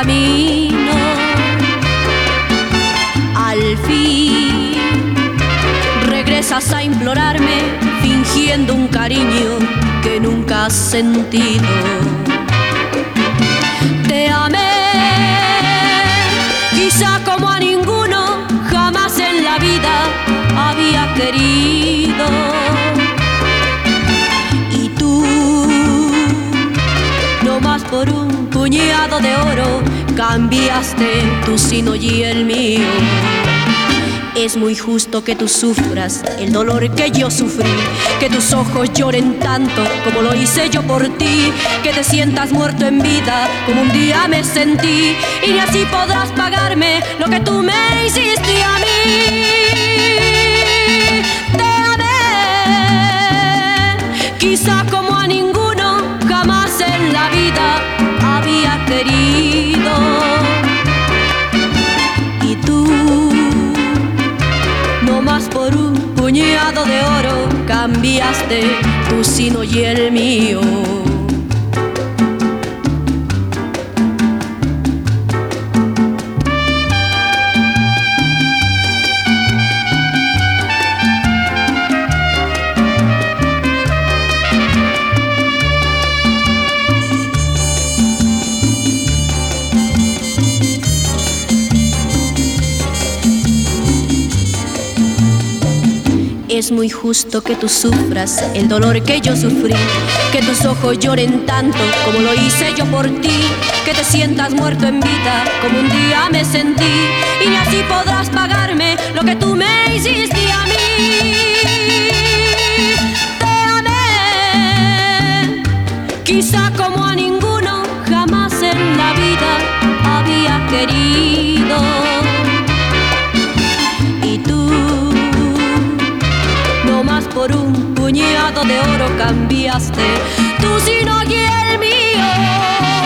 camino. Al fin regresas a implorarme, fingiendo un cariño que nunca has sentido. Te amé, quizá como a ninguno jamás en la vida había querido. Y tú, no más por un puñado de oro, cambiaste tu sino y el mío. Es muy justo que tú sufras el dolor que yo sufrí, que tus ojos lloren tanto como lo hice yo por ti, que te sientas muerto en vida como un día me sentí, y ni así podrás pagarme lo que tú me hiciste a mí. Te amé, quizá como a ninguno jamás en la vida había querido. Y tú, no más por un puñado de oro, cambiaste tu sino y el mío. Es muy justo que tú sufras el dolor que yo sufrí, que tus ojos lloren tanto como lo hice yo por ti, que te sientas muerto en vida como un día me sentí, y ni así podrás pagarme lo que tú me hiciste a mí. Te amé, quizá como a ninguno jamás en la vida había querido. Por un puñado de oro cambiaste tu sino y el mío.